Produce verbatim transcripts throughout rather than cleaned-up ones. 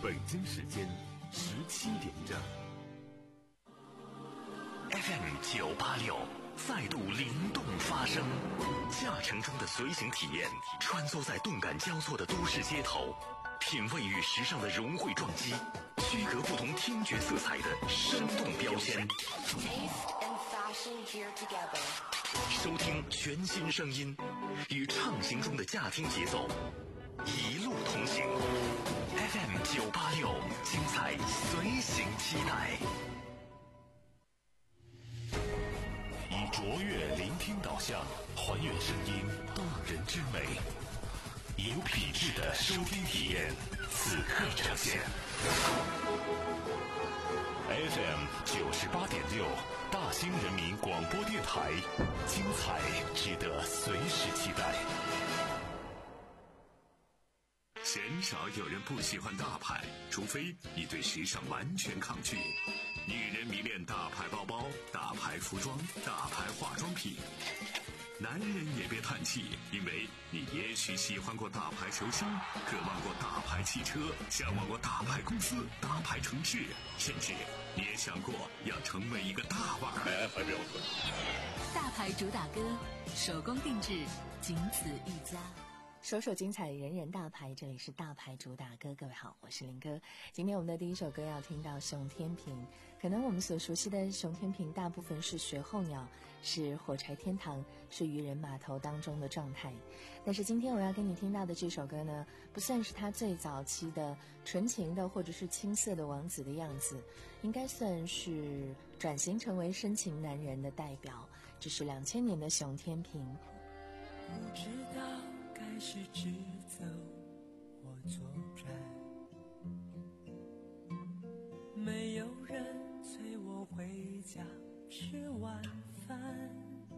北京时间十七点整。 F M 九八六再度灵动发声，驾乘中的随行体验，穿梭在动感交错的都市街头，品味与时尚的融汇撞击，区隔不同听觉色彩的生动标签。收听全新声音，与畅行中的驾听节奏，一路同行。F M 九八六，精彩随行期待。 以卓越聆听导向，还原声音动人之美，有品质的收听体验，此刻呈现。F M 九十八点六，大兴人民广播电台，精彩值得随时期待。鲜少有人不喜欢大牌，除非你对时尚完全抗拒。女人迷恋大牌包包、大牌服装、大牌化妆品。男人也别叹气，因为你也许喜欢过大牌球星，渴望过大牌汽车，向往过大牌公司、大牌城市，甚至你也想过要成为一个大腕。哎，还标准。 大牌主打歌，手工定制，仅此一家。 首首精彩，人人大牌，这里是大牌主打歌。各位好，我是林哥。今天我们的第一首歌要听到熊天平。可能我们所熟悉的熊天平大部分是雪候鸟，是火柴天堂，是渔人码头当中的状态。但是今天我要跟你听到的这首歌呢，不算是他最早期的纯情的或者是青涩的王子的样子，应该算是转型成为深情男人的代表。这是两千年的熊天平。 不知道该是直走或左转，没有人催我回家吃晚饭，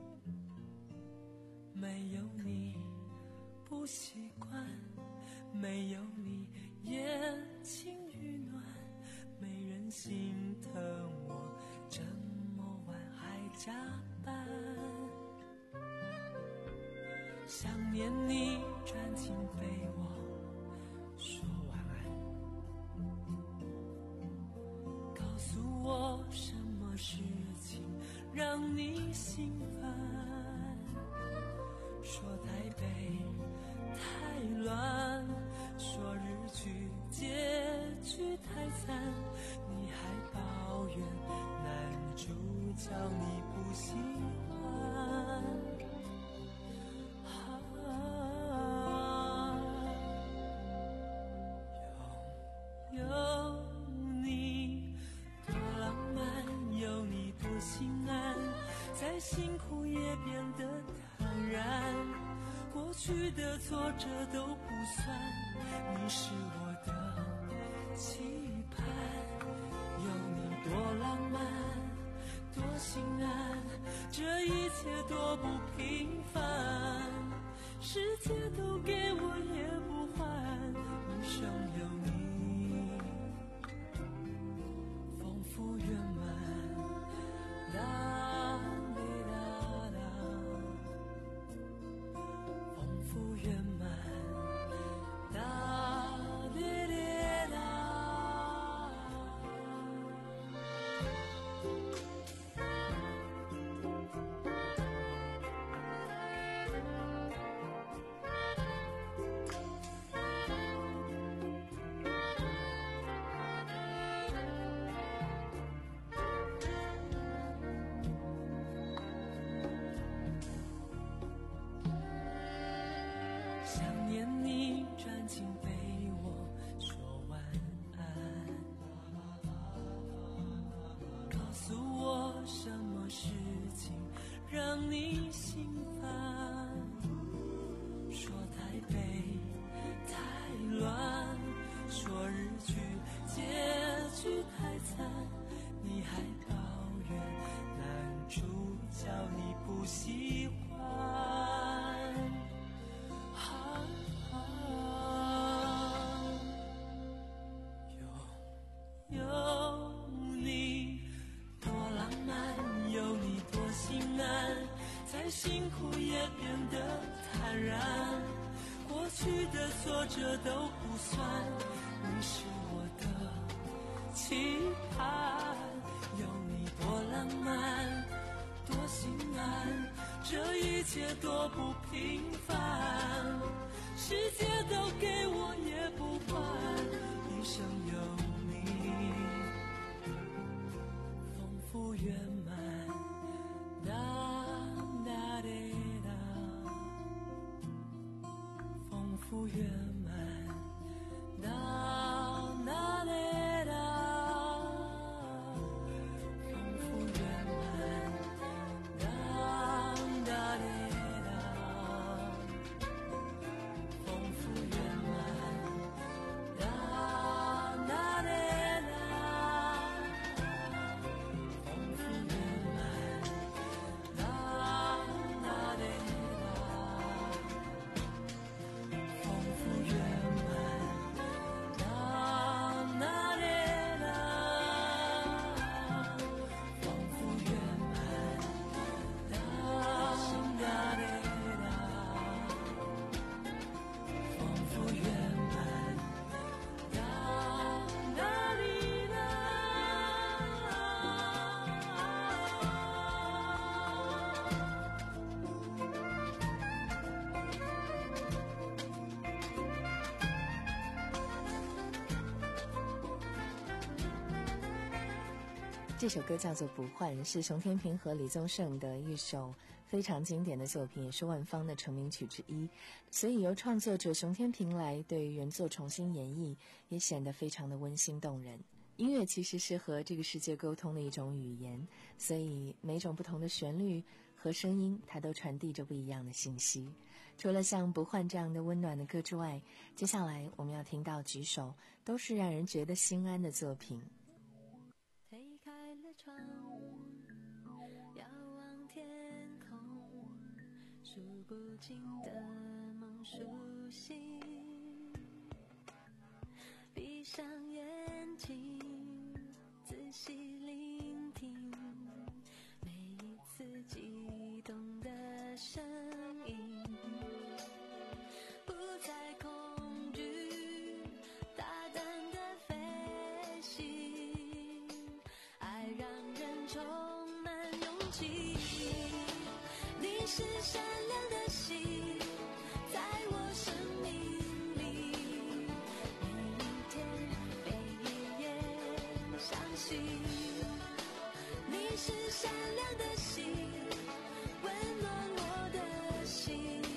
没有你不习惯，没有你也情与暖，没人心疼我这么晚还加班，想念你钻进被窝说晚安，告诉我什么事情让你心烦，说台北太乱，说日剧结局太惨，你还抱怨男主角你不喜欢，有你多浪漫，有你多心安，再辛苦也变得坦然，过去的挫折都不算，你是我的期盼，有你多浪漫多心安，这一切多不平凡，世界都给我也不还，一生有你丰富圆满，哒哩哒哒，丰富圆满，哒哩哩哒。想念你钻进被窝说晚安，告诉我什么事情让你心烦，说台北太乱，说日剧结局太惨，你还抱怨男主角你不喜欢，有你多浪漫，有你多心安，再辛苦也变得坦然，过去的挫折都不算，你是我的切多不平凡，世界都给我也不换，一生有你丰富圆满。哒哒滴哒，丰富圆满。哒哒滴哒，丰富圆满。哒哒滴哒，丰富圆满。哒哒滴哒，丰富圆满。哒哒滴哒，丰富圆满。 这首歌叫做《不换》，是熊天平和李宗盛的一首非常经典的作品，也是万芳的成名曲之一。所以由创作者熊天平来对原作重新演绎，也显得非常的温馨动人。音乐其实是和这个世界沟通的一种语言，所以每种不同的旋律和声音，它都传递着不一样的信息。除了像《不换》这样的温暖的歌之外，接下来我们要听到几首都是让人觉得心安的作品。 推开了窗，遥望天空，数不尽的梦苏醒。闭上眼睛，仔细聆听每一次激动的声音，不再恐惧，大胆的飞行，爱让人充满勇气。你是善良的心，在我生命里，每一天每一夜相信。你是善良的心，温暖我的心，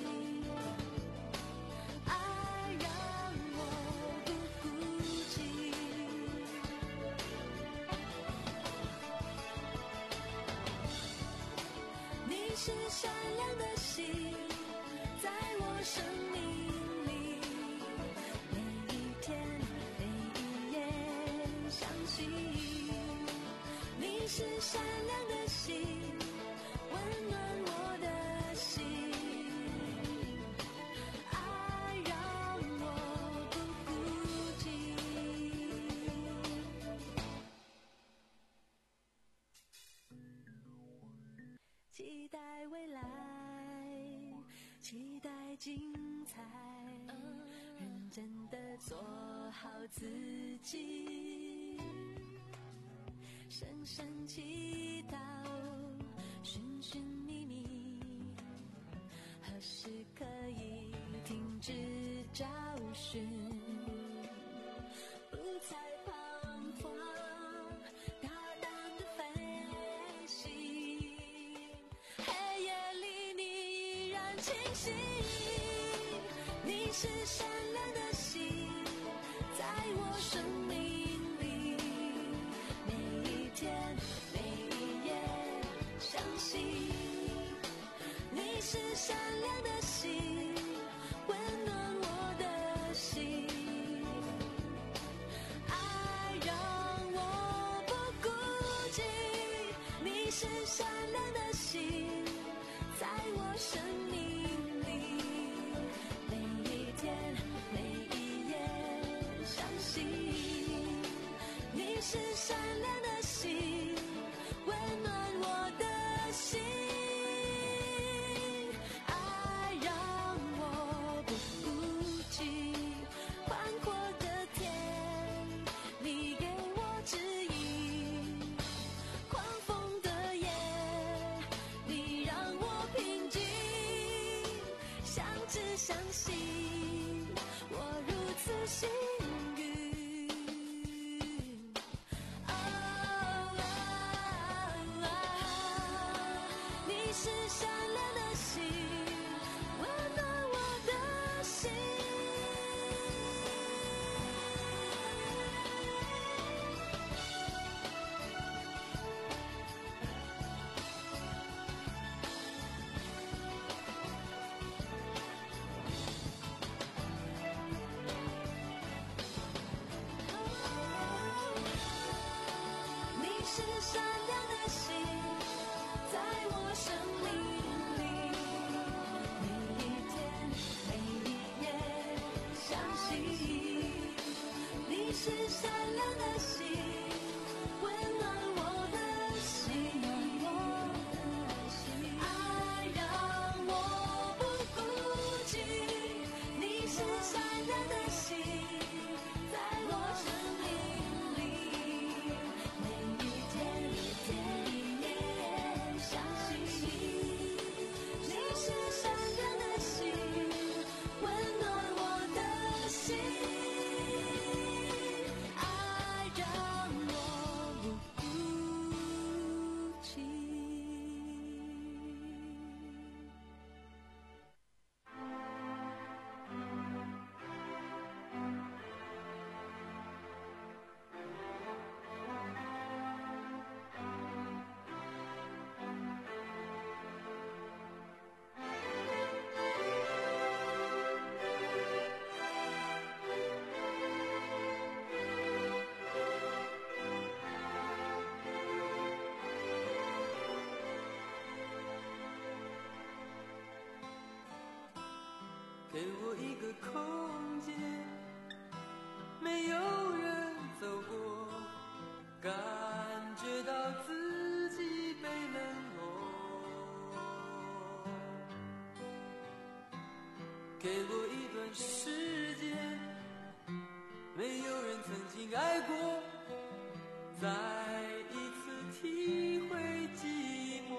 爱让我不孤寂。你是善良的心，在我生命里，每一天每一夜相信。你是善良的心，温暖我的心，爱让我不孤寂。期待未来，期待精彩，认真地做好自己，深深祈祷，寻寻觅觅，何时可以停止找寻，不再彷徨，大胆的飞行，黑夜里你依然清醒。你是善良的心，在我生命里，每一天每一夜相信。你是善良的心，温暖我的心，爱让我不孤寂。你是善良的心，在我生命里，每一天每一夜相信。你是善良的心，温暖我的心，爱让我不孤寂。宽阔的天，你给我指引，狂风的夜，你让我平静。 幸运。啊啊啊！你是善良的心，温暖我的心。你是善良的心，在我生命里，每一天每一夜相信。你是善良的心，温暖我的心。爱让我不孤寂。你是善良的心，在我生命里。每一天一天一夜相信，你是善良的心，温暖我的心。爱让我不孤寂。 给我一个空间，没有人走过，感觉到自己被冷落。给我一段时间，没有人曾经爱过，再一次体会寂寞。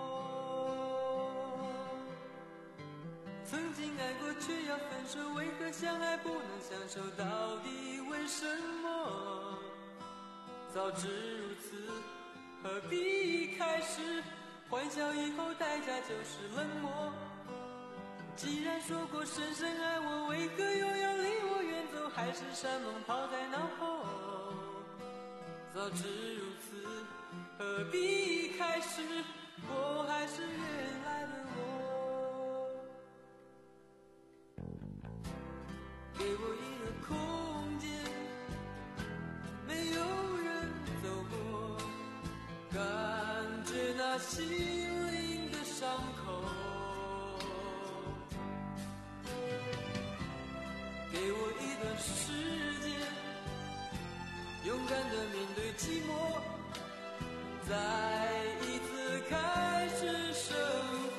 曾经爱过却要分手，为何相爱不能相守？到底为什么？早知如此，何必开始？欢笑以后代价就是冷漠。既然说过深深爱我，为何又要离我远走？海誓山盟抛在脑后。早知如此，何必开始？我还是原来的我。给我一个空间，没有人走过，感觉那心灵的伤口。给我一段时间，勇敢地面对寂寞，再一次开始生活。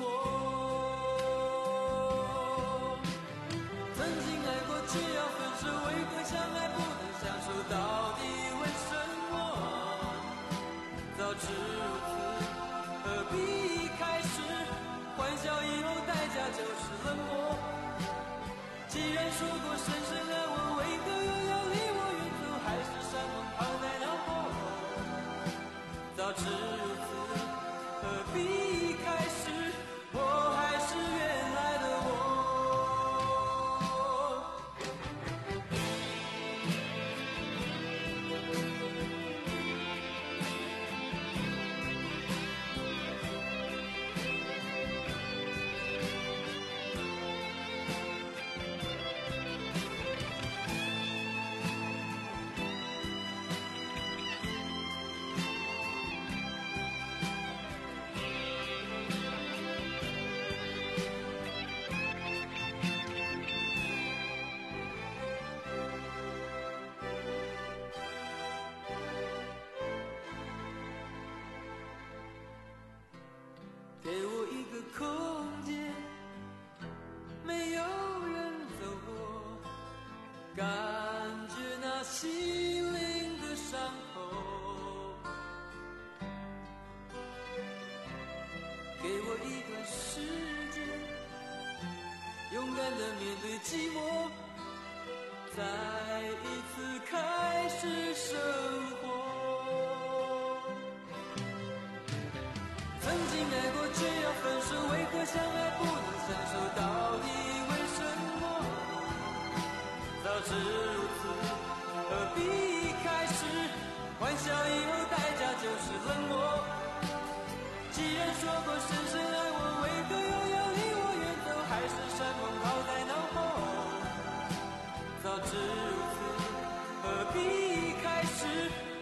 曾经爱过却要分手，为何相爱不能相守？到底为什么？早知如此，何必开始？欢笑以后代价就是冷漠。既然说过深深爱我，为何又要离我远走？海誓山盟抛在脑后。早知如此，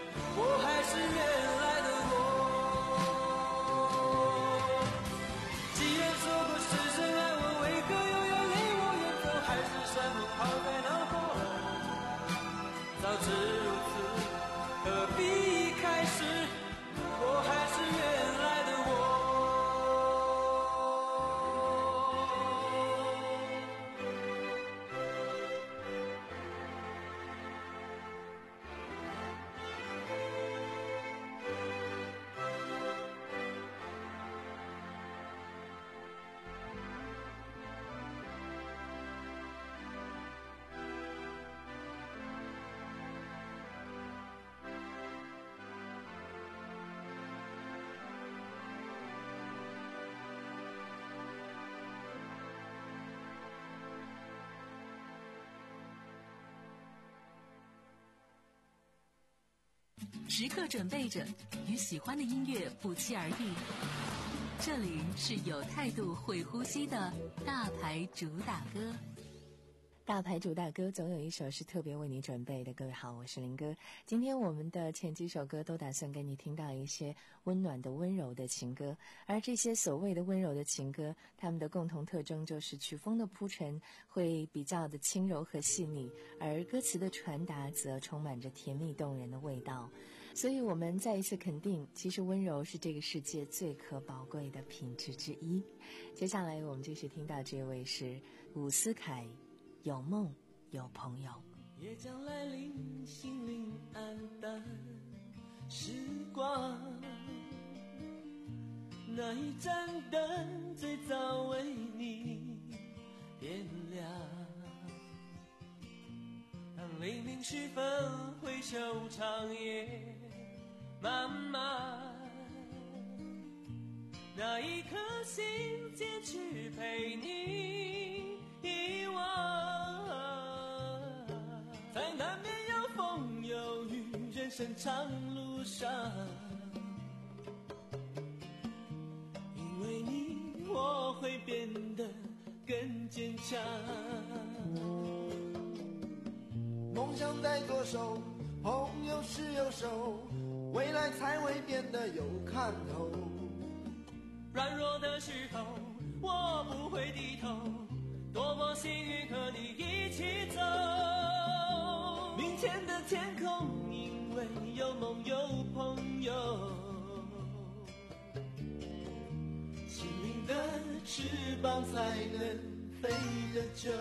我还是原来的我。既然说过深深爱我，为何又要离我远走？还是山盟抛在脑后。早知如此，何必一开始？我还是原来的我。 时刻准备着与喜欢的音乐不期而遇。这里是有态度会呼吸的大牌主打歌。 大牌主打歌总有一首是特别为你准备的。各位好，我是林哥。今天我们的前几首歌都打算给你听到一些温暖的温柔的情歌，而这些所谓的温柔的情歌，它们的共同特征就是曲风的铺陈会比较的轻柔和细腻，而歌词的传达则充满着甜蜜动人的味道。所以我们再一次肯定，其实温柔是这个世界最可宝贵的品质之一。接下来我们继续听到这位是伍思凯，有梦有朋友。 夜将来临，心灵暗淡，时光那一盏灯最早为你点亮。当黎明时分，回首长夜漫漫，那一颗心坚持陪你遗忘。在难免有风有雨，人生长路上，因为你我会变得更坚强。 梦想在左手，朋友是右手，未来才会变得有看头。 软弱的时候我不会低头，多么幸运和你一起走。明天的天空，因为有梦有朋友，心灵的翅膀才能飞得久。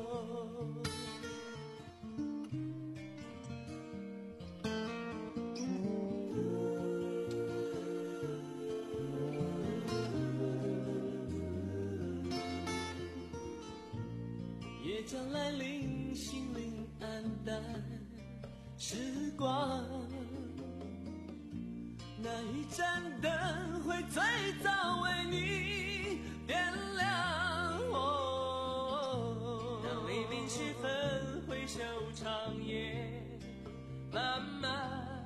夜将来临，心灵暗淡，时光那一盏灯会最早为你点亮。哦，当黎明时分，回首长夜漫漫，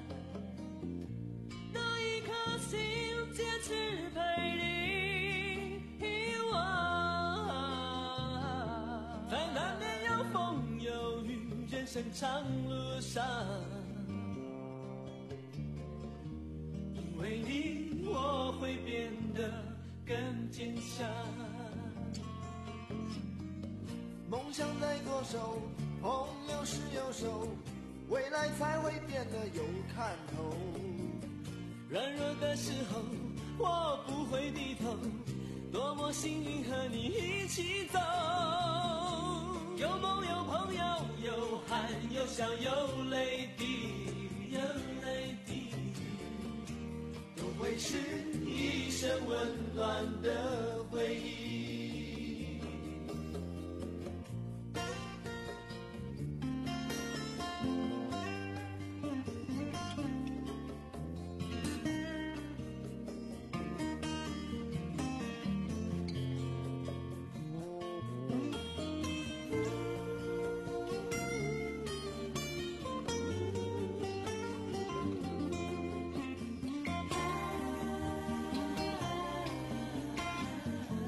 那一颗心坚持陪你遗忘。在难免有风有雨，人生长路上，因为你我会变得更坚强。 梦想在左手，朋友是右手，未来才会变得有看头。 软弱的时候我不会低头，多么幸运和你一起走。有梦有朋友，有汗有笑有泪滴，有泪滴，都会是一生温暖的回忆。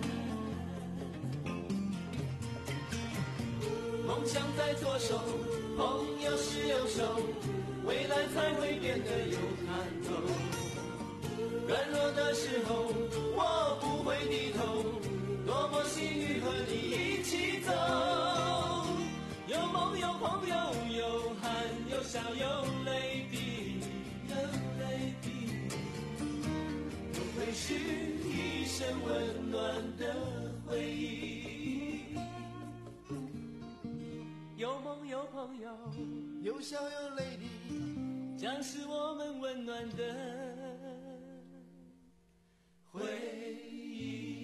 梦想在左手， 朋友是右手，未来才会变得有看头。软弱的时候，我不会低头，多么幸运和你一起走。有梦有朋友，有汗有笑有泪滴，有泪滴，都会是一生温暖的回忆。有梦有朋友，有笑有泪滴，将是我们温暖的回忆。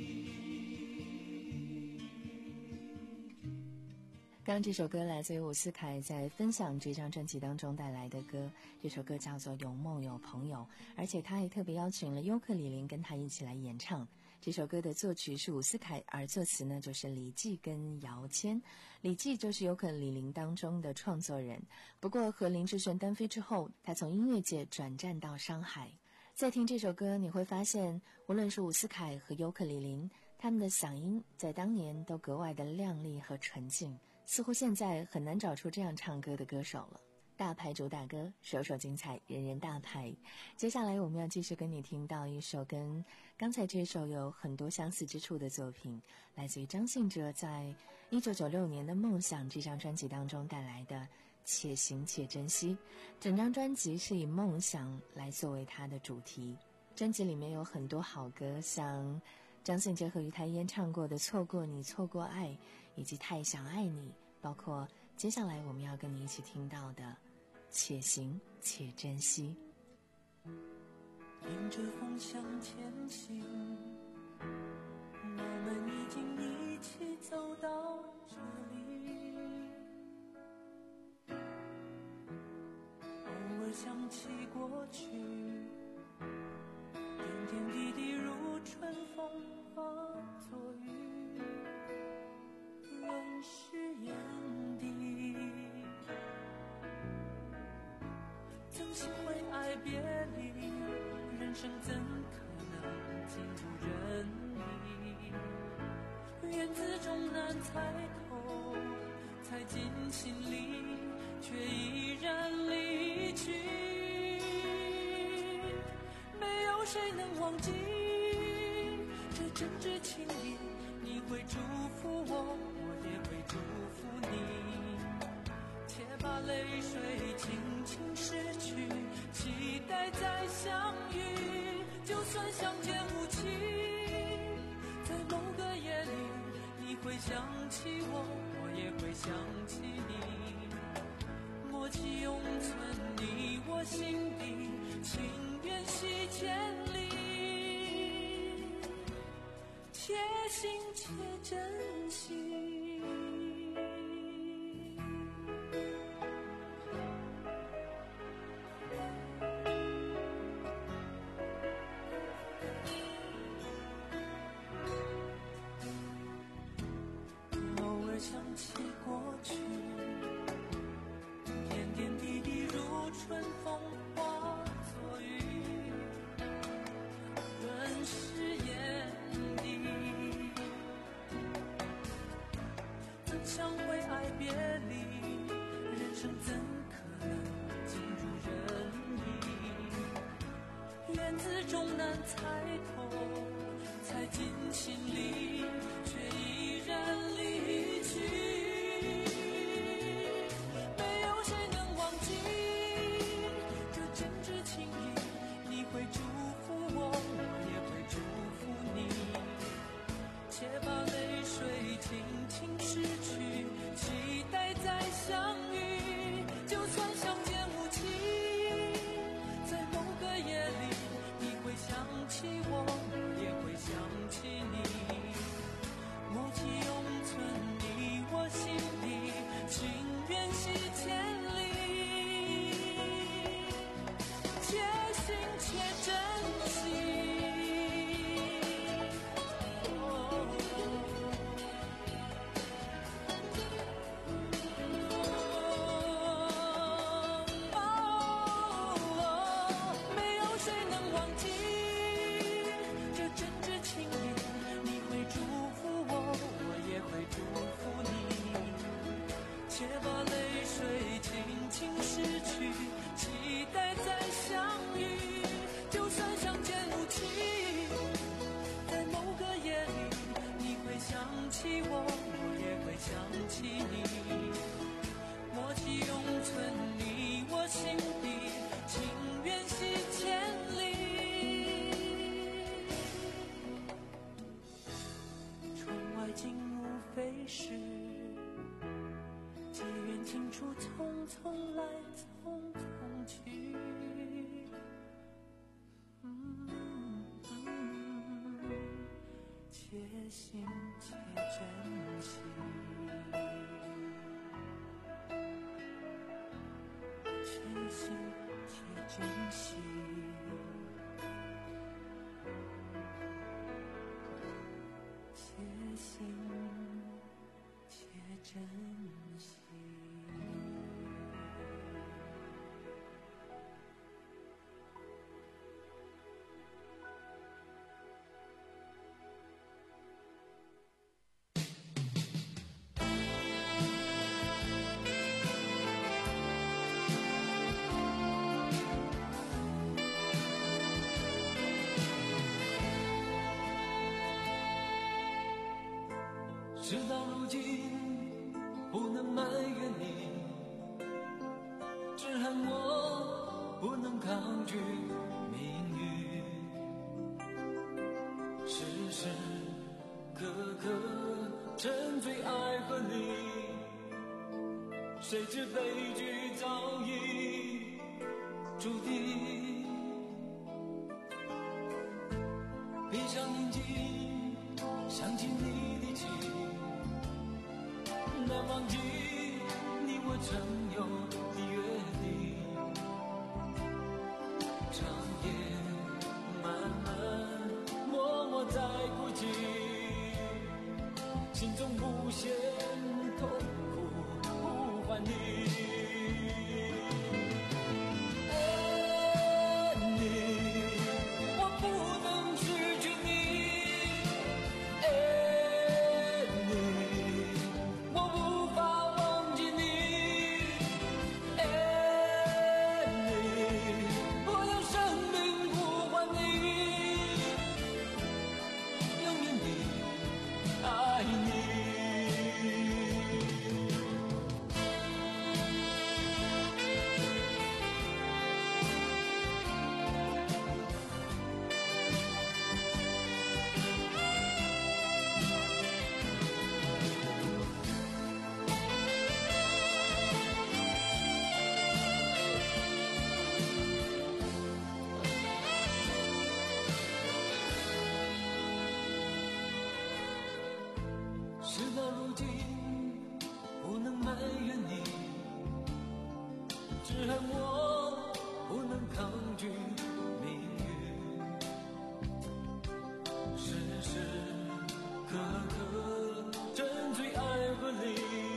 刚刚这首歌来自于伍思凯在分享这张专辑当中带来的歌，这首歌叫做《有梦有朋友》，而且他还特别邀请了尤克里林跟他一起来演唱。这首歌的作曲是伍思凯，而作词呢就是李济跟姚谦。李济就是尤克里林当中的创作人，不过和林志炫单飞之后，他从音乐界转战到商海。在听这首歌，你会发现无论是伍思凯和尤克里林，他们的嗓音在当年都格外的亮丽和纯净，似乎现在很难找出这样唱歌的歌手了。大牌主打歌，首首精彩，人人大牌。接下来我们要继续跟你听到一首跟刚才这首有很多相似之处的作品，来自于张信哲在一九九六年的《梦想》这张专辑当中带来的《且行且珍惜》。整张专辑是以梦想来作为它的主题，专辑里面有很多好歌，像张信哲和于台烟唱过的《错过你错过爱》，以及《太想爱你》，包括接下来我们要跟你一起听到的且行且珍惜。 迎着风向前行，我们已经一起走到这里。偶尔想起过去，点点滴滴如春风化作雨，人是眼底。曾心为爱别离，人生怎可能尽如人意？缘字终难猜透，猜进心里，却依然离去。没有谁能忘记这真挚情谊，你会祝福我，我也会祝福你。且把泪水轻轻拭去，期待再相遇。就算相见无期，在某个夜里，你会想起我，我也会想起你。默契永存你我心底，情缘系千里，且行且珍惜。想起过去，点点滴滴如春风化作雨，润湿眼底。曾相会爱别离，人生怎可能尽如人意？缘字终难猜透，猜进心里，却依然离去。没有谁能忘记这真挚情谊，你会祝福我，我也会祝福你。且把泪水轻轻拭去，期待再相遇。就算相见无期，在某个夜里，你会想起我，我也会想起你。 空空气。嗯嗯，且行且珍惜，且行且珍惜。且行且珍惜。事到如今，不能埋怨你，只恨我不能抗拒命运。时时刻刻沉醉爱河里，谁知悲剧早已注定。闭上眼睛，想起你的情，难忘记你我曾有的约定。长夜漫漫，默默在哭泣，心中无限痛苦呼唤你。爱你，我不能失去你。事到如今，不能埋怨你，只恨我不能抗拒命运。时时刻刻沉醉爱河里，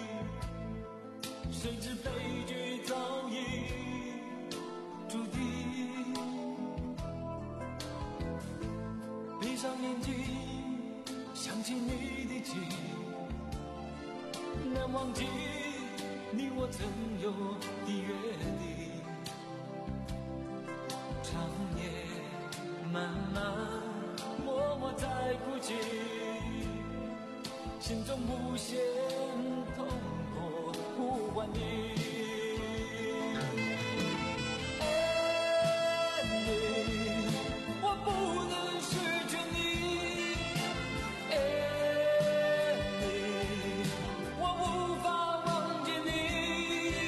谁知悲剧早已注定。闭上眼睛，想起你的情，难忘记你我曾有的约定。长夜漫漫，默默在哭泣，心中无限痛苦呼唤你。爱你，我不能失去你。爱你，我无法忘记你。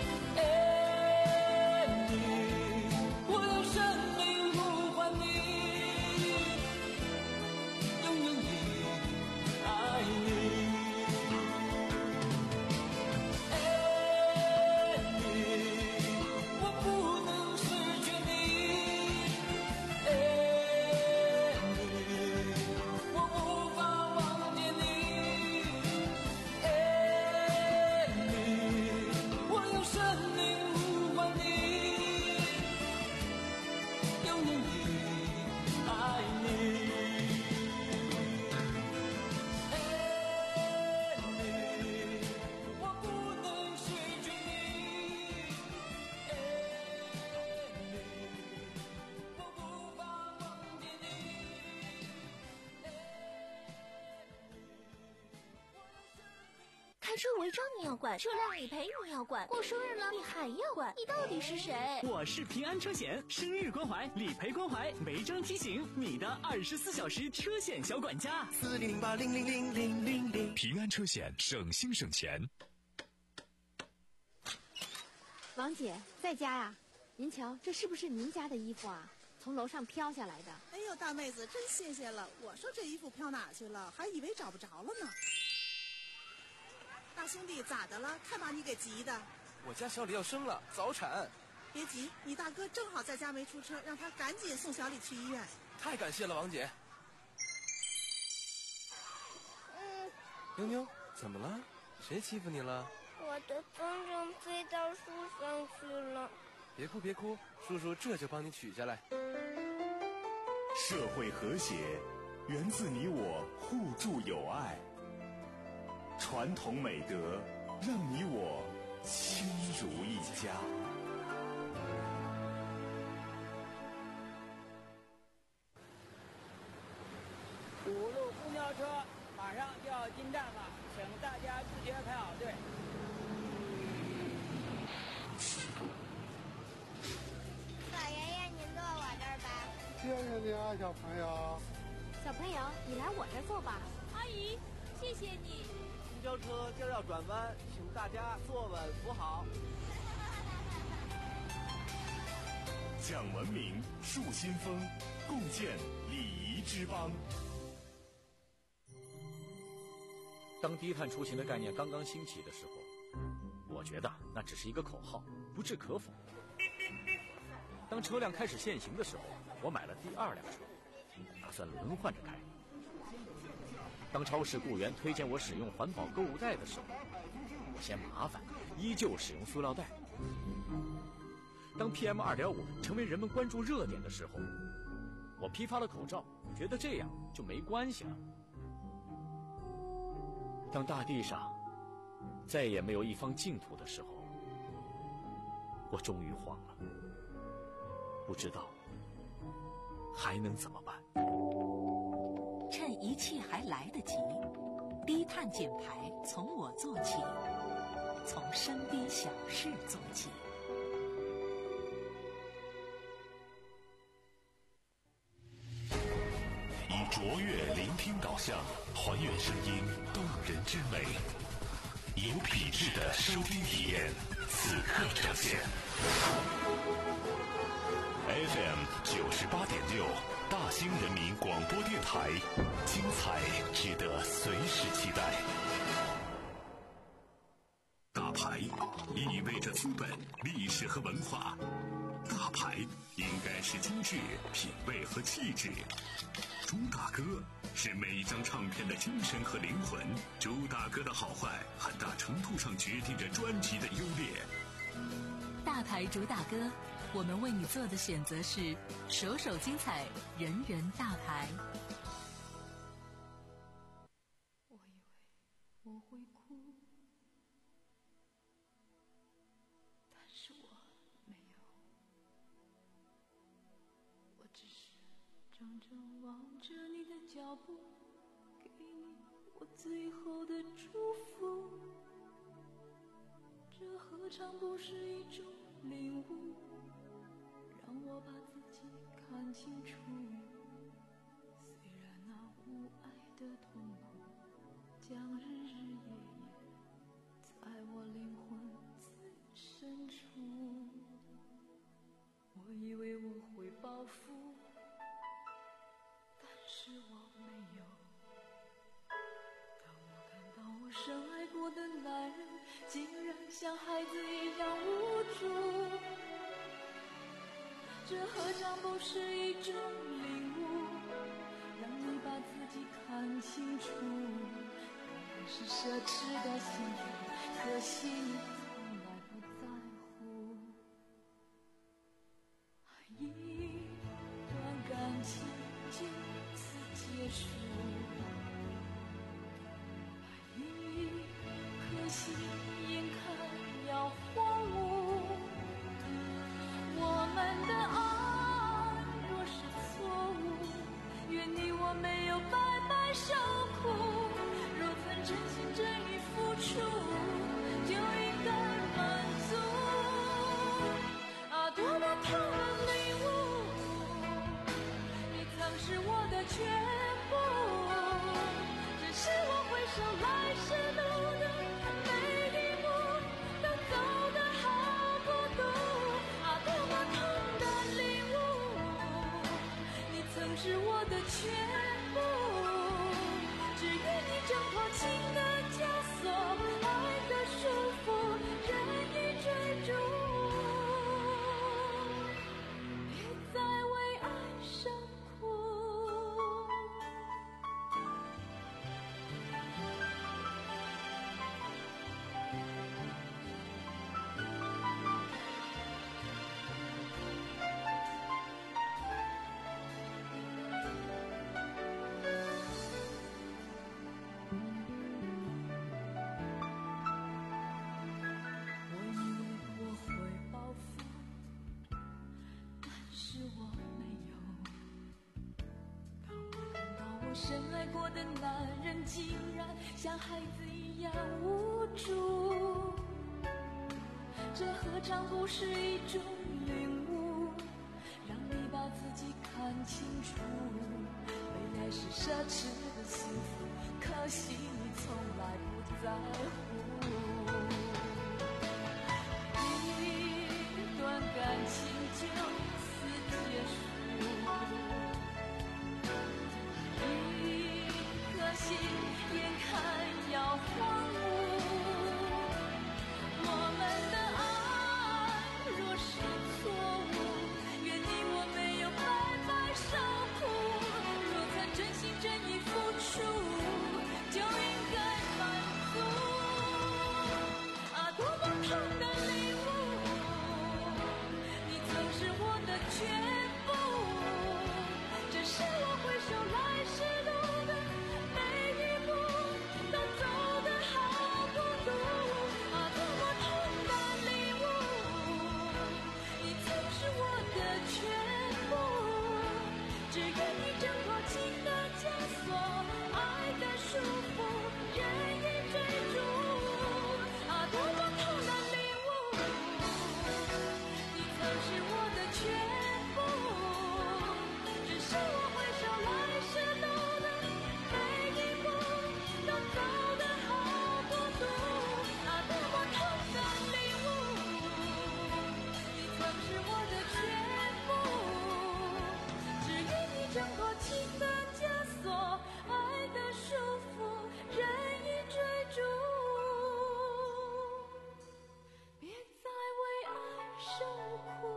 爱你，我用生命呼唤你，永远的爱你。爱你，我不能失去你。爱你，我无法忘记你。爱你，我用生命呼唤你，永远的爱你。爱你，我不能失去你。爱你，我无法忘记你。 开车违章你要管，车辆理赔你要管，过生日了你还要管，你到底是谁？ 我是平安车险，生日关怀、理赔关怀、违章提醒，你的二十四小时车险小管家。 四零零八零零零零零零。 平安车险，省心省钱。 王姐在家呀？您瞧，这是不是您家的衣服啊？从楼上飘下来的。 哎呦，大妹子，真谢谢了！我说这衣服飘哪去了，还以为找不着了呢。大兄弟，咋的了？看把你给急的。 我家小李要生了，早产。 别急，你大哥正好在家没出车，让他赶紧送小李去医院。 太感谢了，王姐。 嗯。 妞妞，怎么了？谁欺负你了？ 我的风筝飞到树上去了。 别哭别哭，叔叔这就帮你取下来。 社会和谐源自你我互助友爱，传统美德让你我亲如一家。 五路公交车马上就要进站了，请大家自觉排好队。 老爷爷，您坐我这儿吧。 谢谢你啊，小朋友。 小朋友，你来我这儿坐吧。 阿姨，谢谢你。 公交车将要转弯，请大家坐稳扶好。 讲文明，树新风，共建礼仪之邦。 当低碳出行的概念刚刚兴起的时候，我觉得那只是一个口号，不置可否。当车辆开始限行的时候，我买了第二辆车，打算轮换着开。当超市雇员推荐我使用环保购物袋的时候，我嫌麻烦，依旧使用塑料袋。当 P M 二点五 成为人们关注热点的时候，我批发了口罩，觉得这样就没关系了。当大地上再也没有一方净土的时候，我终于慌了，不知道还能怎么办。 趁一切还来得及，低碳减排从我做起，从身边小事做起。 以卓越聆听导向，还原声音动人之美，有品质的收听体验，此刻呈现。F M 九十八点六，大兴人民广播电台，精彩值得随时期待。大牌意味着资本、历史和文化，大牌应该是精致、品味和气质。朱大哥是每一张唱片的精神和灵魂，朱大哥的好坏很大程度上决定着专辑的优劣。 大牌主打歌，我们为你做的选择是首首精彩，人人大牌。 我以为我会哭，但是我没有，我只是怔怔望着你的脚步，给你我最后的祝福。这何尝不是一种领悟，让我把自己看清楚。虽然那无爱的痛苦将日日夜夜在我灵魂最深处，我以为我会报复，但是我没有。当我看到我深爱过的男人竟然像孩子一样无助，这何尝不是一种领悟，让你把自己看清楚。原来是奢侈的幸福，可惜你从来不在乎。一段感情就此结束，一颗心眼看要荒芜。我们的爱若是错误，愿你我没有白白受苦。若曾真心真意付出，就应该满足。啊，多么痛的领悟，你曾是我的全部，只是我回首来时路的每一步都走得好不深爱过的男人竟然像孩子一样无助，这何尝不是一种领悟，让你把自己看清楚，未来是奢侈的幸福，可惜你从来不在乎。一段感情就此结束，一颗心眼看要荒芜，我们的爱若是错误，愿你我没有白白受苦，若曾真心真意付出，就应该满足。啊，多么痛的领悟，你曾是我的全部，这是我回首来时路的每一步，都走得好孤独。啊，多么痛的领悟，你曾是我的全部，只愿你挣脱情的枷锁，爱的束缚，任意追逐。啊，多么痛的领悟，你曾是我的全部，只是我回首来时路的每一步，都走得好孤独。啊，多么痛的领悟，你曾是我的全部，只愿你挣脱情的枷锁，爱的束缚，任意追逐，别再为爱受苦。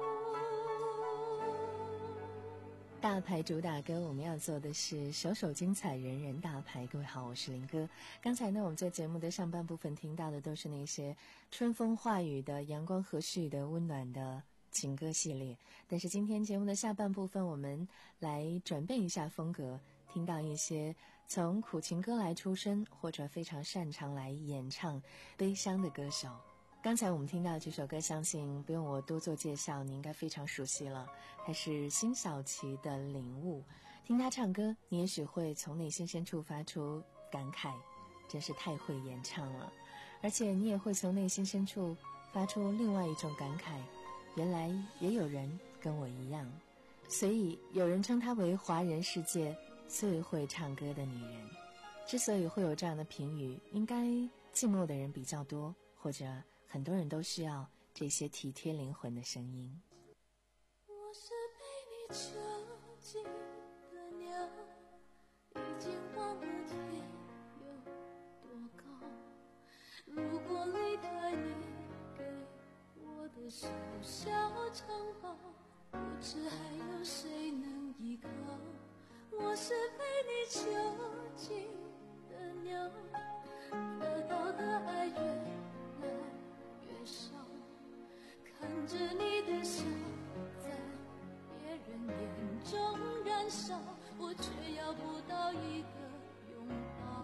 大牌主打歌，我们要做的是首首精彩，人人大牌。各位好，我是林哥。刚才呢，我们在节目的上半部分听到的都是那些春风化雨的、阳光和煦的、温暖的情歌系列。但是今天节目的下半部分，我们来转变一下风格，听到一些从苦情歌来出身，或者非常擅长来演唱悲伤的歌手。刚才我们听到这首歌，相信不用我多做介绍，你应该非常熟悉了。它是辛晓琪的《领悟》，听她唱歌，你也许会从内心深处发出感慨，真是太会演唱了。而且你也会从内心深处发出另外一种感慨，原来也有人跟我一样。所以有人称她为华人世界最会唱歌的女人。之所以会有这样的评语，应该寂寞的人比较多，或者很多人都需要这些体贴灵魂的声音。 我是被你囚禁的鸟，已经忘了天有多高。如果离开你给我的小小城堡，不知还有谁能依靠。我是被你囚禁的鸟，得到的爱越来越少，看着你的笑在别人眼中燃烧，我却要不到一个拥抱。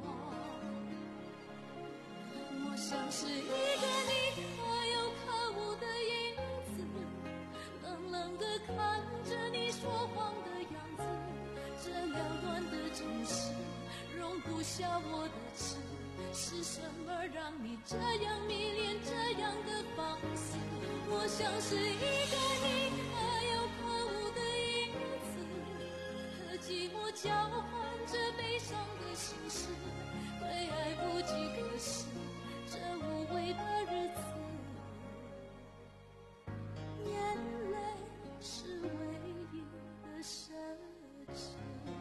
我像是一个你可有可无的影子，冷冷地看着你说谎的样子，这缭乱的城市容不下我的痴，是什么让你这样迷恋这样的放肆？我像是一个你可有可无的影子，和寂寞交换着悲伤的心事，会爱不及，可是这无味的日子，眼泪是唯一的奢侈。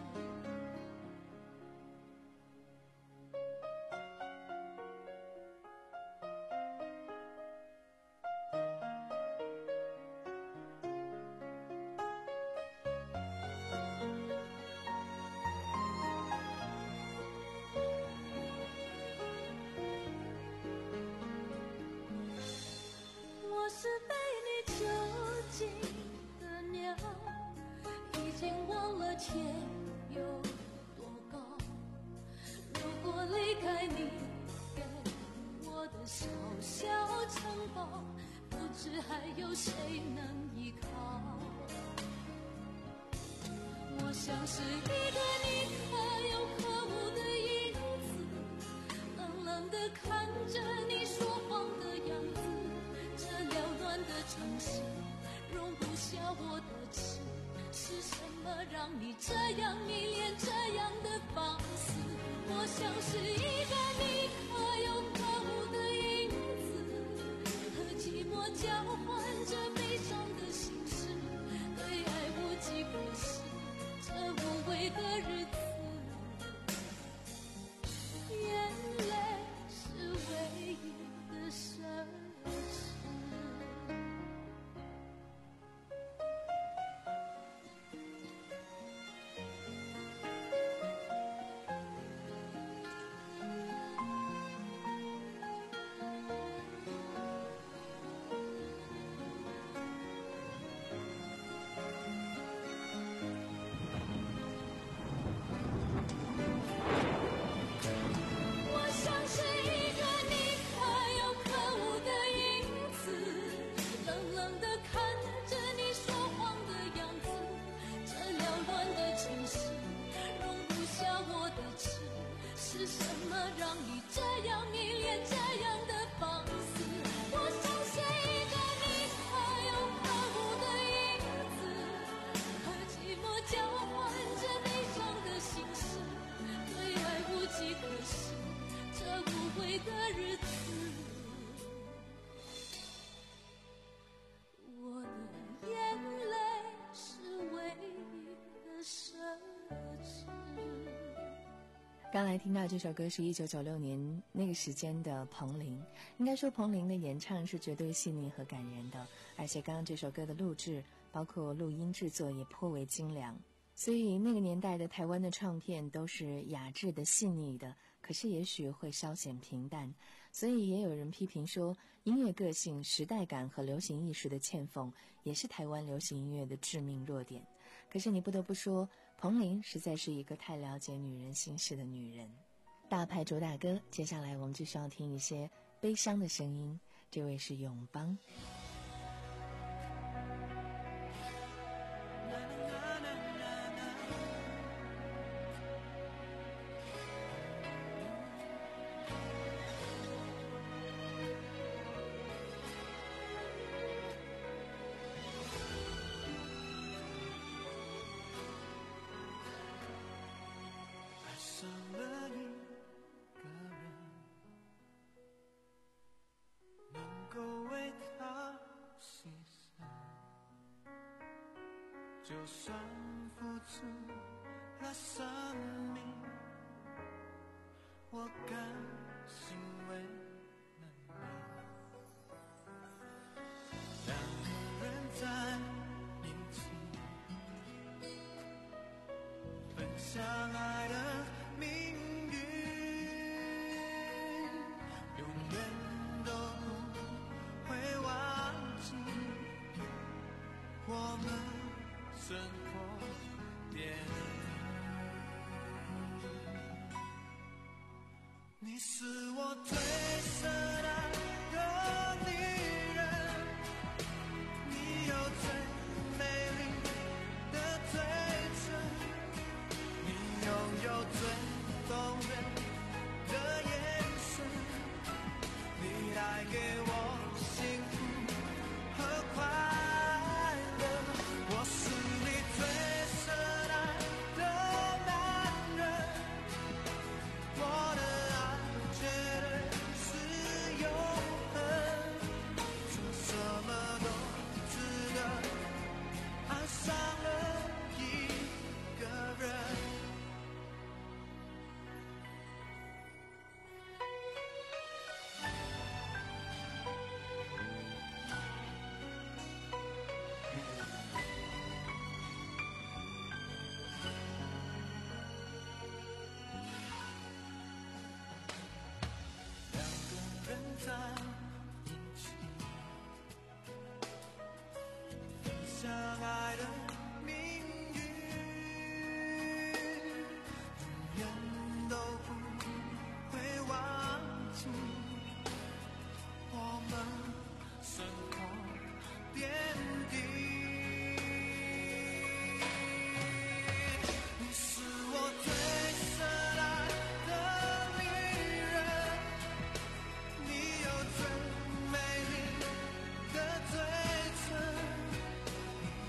我是被你囚禁的鸟，已经忘了天有多高。如果离开你给我的小小城堡，不知还有谁能依靠。我像是一个你可有可下我的痴，是什么让你这样迷恋这样的放肆？我像是一个你可有可无的影子，和寂寞交换着悲伤的心事，对爱无计可施，这无味的日子，眼泪是唯一的奢侈。是什么让你这样迷恋这样的放肆？我像是一个你可有可无的影子，和寂寞交换着悲伤的心事，对爱无计可施，这无味的日子，我的眼泪是唯一的奢侈。 刚才听到这首歌是一九九六年那个时间的彭羚，应该说彭羚的演唱是绝对细腻和感人的，而且刚刚这首歌的录制包括录音制作也颇为精良，所以那个年代的台湾的唱片都是雅致的细腻的，可是也许会稍显平淡，所以也有人批评说音乐个性、时代感和流行意识的欠奉也是台湾流行音乐的致命弱点。可是你不得不说，彭羚实在是一个太了解女人心事的女人。大牌主打歌，接下来我们就需要听一些悲伤的声音，这位是永邦。 就算付出了生命，我甘心为了你。两个人在一起，分享爱的命运，永远都不会忘记我们生活点滴，你是我最深爱的女人，你有最美丽的嘴唇，你拥有最动人的眼神，你带给我幸福和快乐，我是最深爱的男人，我的爱绝对是永恒，做什么都值得，爱上了一个人。在一起，分享爱的命运，永远都不会忘记我们生活点滴。你是我最深爱的女人，你有最美丽的嘴唇，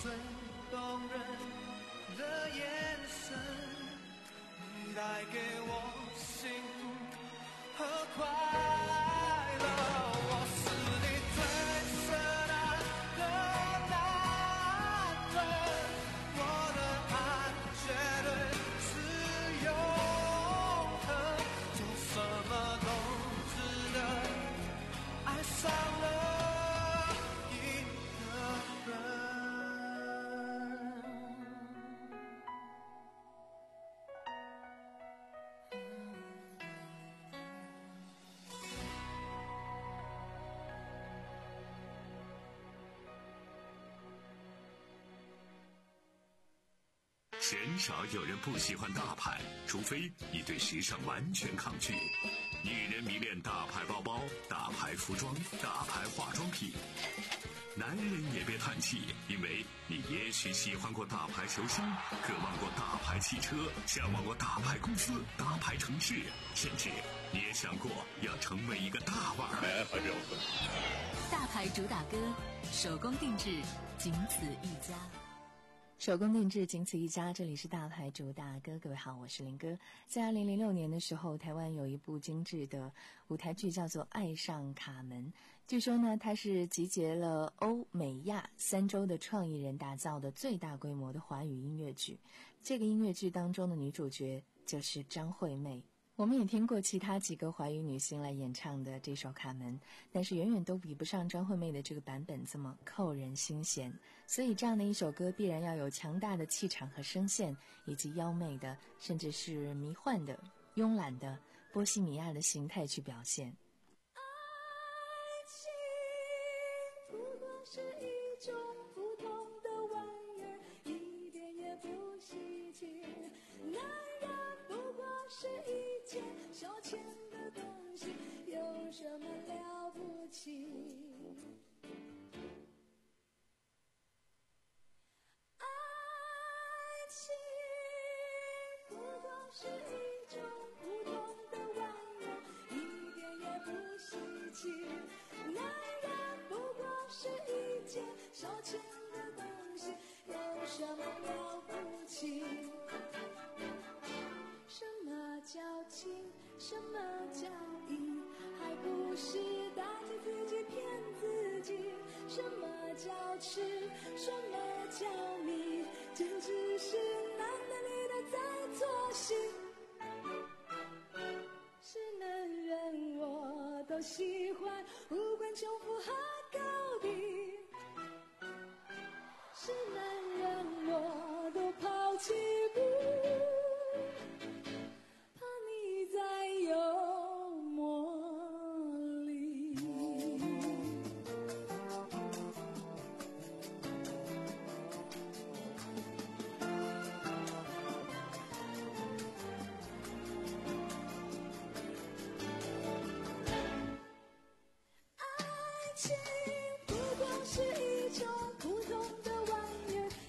最动人的眼神，你带给我幸福和快乐。我是你最深爱的男人，我的爱绝对是永恒，做什么都值得，爱上了一个人。 鲜少有人不喜欢大牌，除非你对时尚完全抗拒。女人迷恋大牌包包、大牌服装、大牌化妆品。男人也别叹气，因为你也许喜欢过大牌球星，渴望过大牌汽车，向往过大牌公司、大牌城市，甚至你也想过要成为一个大腕儿。 大牌主打歌，手工定制，仅此一家。 手工定制，仅此一家。这里是大牌主打歌，各位好，我是林哥。在二零零六年的时候，台湾有一部精致的舞台剧叫做《爱上卡门》。据说呢，它是集结了欧美亚三洲的创意人打造的最大规模的华语音乐剧。这个音乐剧当中的女主角就是张惠妹。我们也听过其他几个华语女星来演唱的这首《卡门》，但是远远都比不上张惠妹的这个版本这么扣人心弦。所以这样的一首歌必然要有强大的气场和声线，以及妖媚的甚至是迷幻的慵懒的波西米亚的形态去表现。 爱情不过是一种普通的玩意儿，一点也不稀奇，男人不过是一件消遣的东西，有什么了不起？爱情不过是一种普通的玩意儿，一点也不稀奇，男人不过是一件消遣的东西，有什么了不起？什么叫情，什么叫义，还不是大家自己骗自己。什么叫痴，什么叫迷，简直是男的女的在作戏。是男人我都喜欢，不管穷富和高低。是男人我都抛弃不怕你再有魔力。爱情不过是一种普通的玩意儿，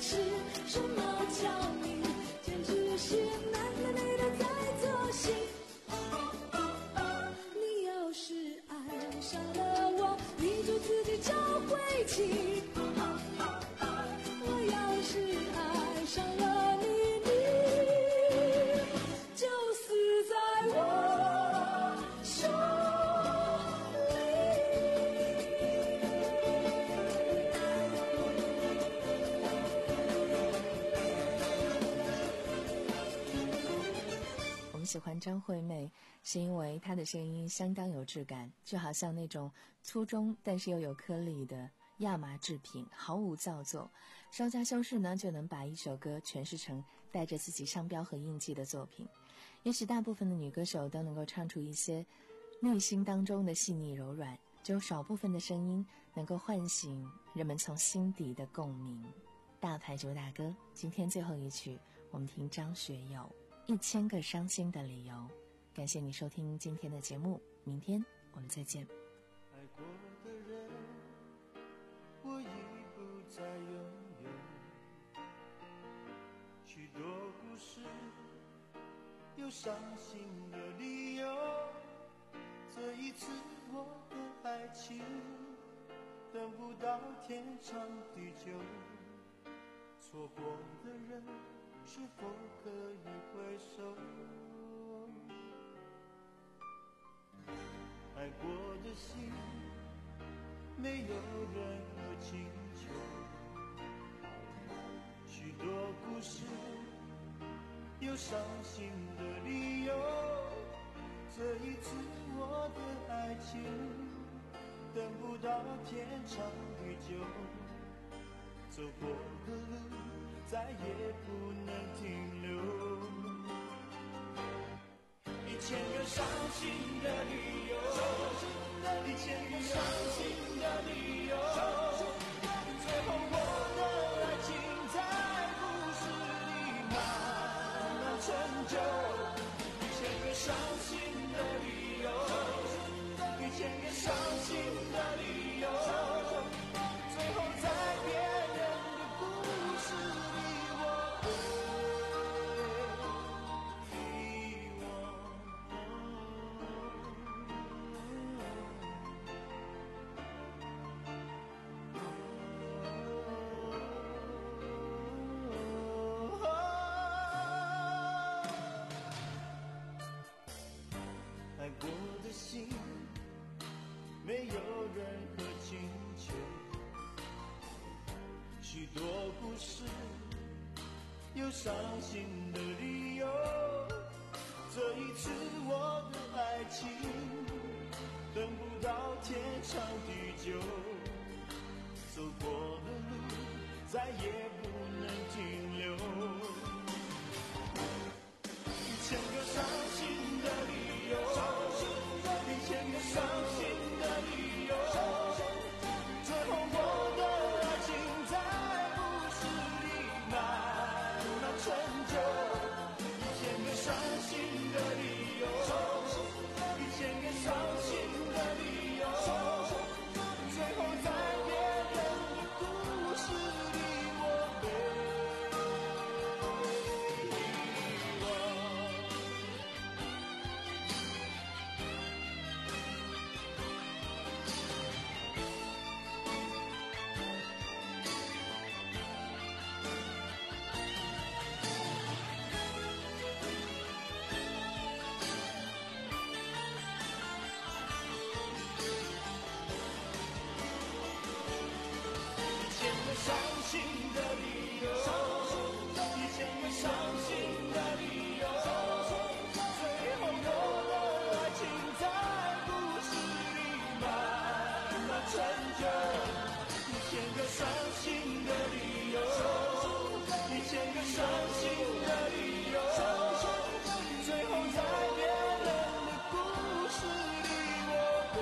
是什么叫你，简直是男的女的在作戏。你要是爱上了我，你就自己找回气。我要是爱上了你，你就死在我手我们喜欢张惠妹，是因为她的声音相当有质感，就好像那种粗中但是又有颗粒的亚麻制品，毫无造作，稍加修饰呢，就能把一首歌诠释成带着自己商标和印记的作品。也许大部分的女歌手都能够唱出一些内心当中的细腻柔软，只有少部分的声音能够唤醒人们从心底的共鸣。大牌主打歌，今天最后一曲，我们听张学友《一千个伤心的理由》。感谢你收听今天的节目，明天我们再见。 爱过的人我已不再拥有，许多故事有伤心的理由，这一次我的爱情等不到天长地久，错过的人是否可以回首，爱过的心没有任何请求，许多故事有伤心的理由，这一次我的爱情等不到天长地久，走过的路再也不能停留，一千个伤心的理由，一千个伤心的理由，最后我的爱情在故事里慢慢成就，一千个伤心的理由，一千个伤心的理由，最后在别人的故事里我会遗忘。爱过的心没有任何请求，许多故事有伤心的理由，这一次我的爱情等不到天长地久，走过的路再也不能停留，一千个伤心的理由，一千个伤心的理由，最后我的爱情在故事里慢慢成就，一千个伤心的理由，一千个伤心的理由，最后在别人的故事里我被遗忘。一千个伤心的理由，一千个伤心的理由，最后我的爱情在故事里慢慢成就，一千个伤心的理由，一千个伤心的理由，最后在别人的故事里我被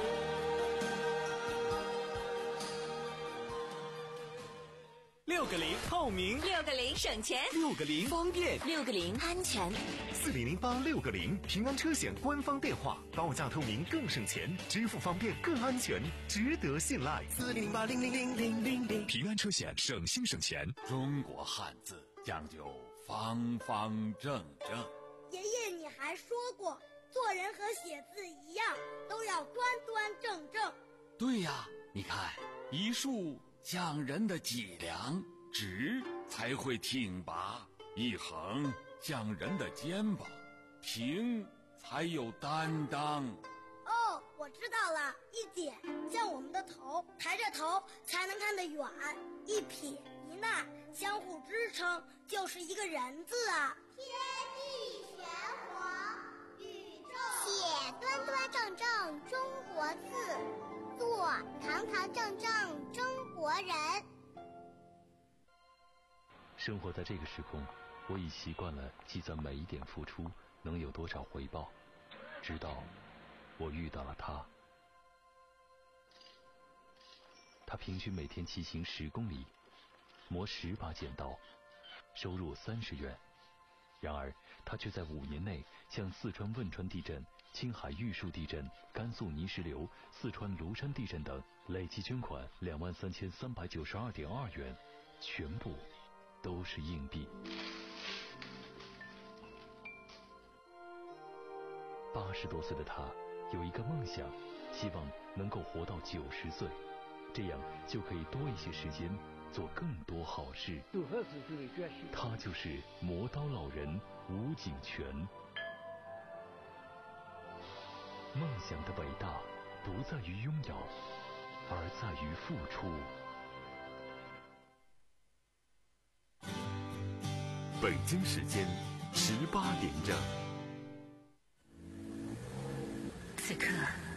六个零透明， 六个零省钱， 六个零方便， 六个零安全。 四零零八六个零，平安车险官方电话，报价透明更省钱，支付方便更安全，值得信赖。 四零零八零零零零零零， 平安车险省心省钱。 中国汉字讲究方方正正。 爷爷，你还说过，做人和写字一样，都要端端正正。 对呀，你看，一竖讲人的脊梁，直才会挺拔；一横讲人的肩膀，平才有担当。 哦，我知道了，一点像我们的头，抬着头才能看得远；一撇一捺相互支撑，就是一个人字啊。 天地玄黄，宇宙写端端正正中国字，做堂堂正正中国人。 生活在这个时空，我已习惯了计算每一点付出能有多少回报，直到我遇到了他。他平均每天骑行十公里，磨十把剪刀，收入三十元。然而他却在五年内向四川汶川地震、青海玉树地震、甘肃泥石流、四川庐山地震等累计捐款两万三千三百九十二点二元，全部都是硬币。八十多岁的他有一个梦想，希望能够活到九十岁，这样就可以多一些时间做更多好事。他就是磨刀老人吴景全。梦想的伟大不在于拥有，而在于付出。 北京时间十八点整。 此刻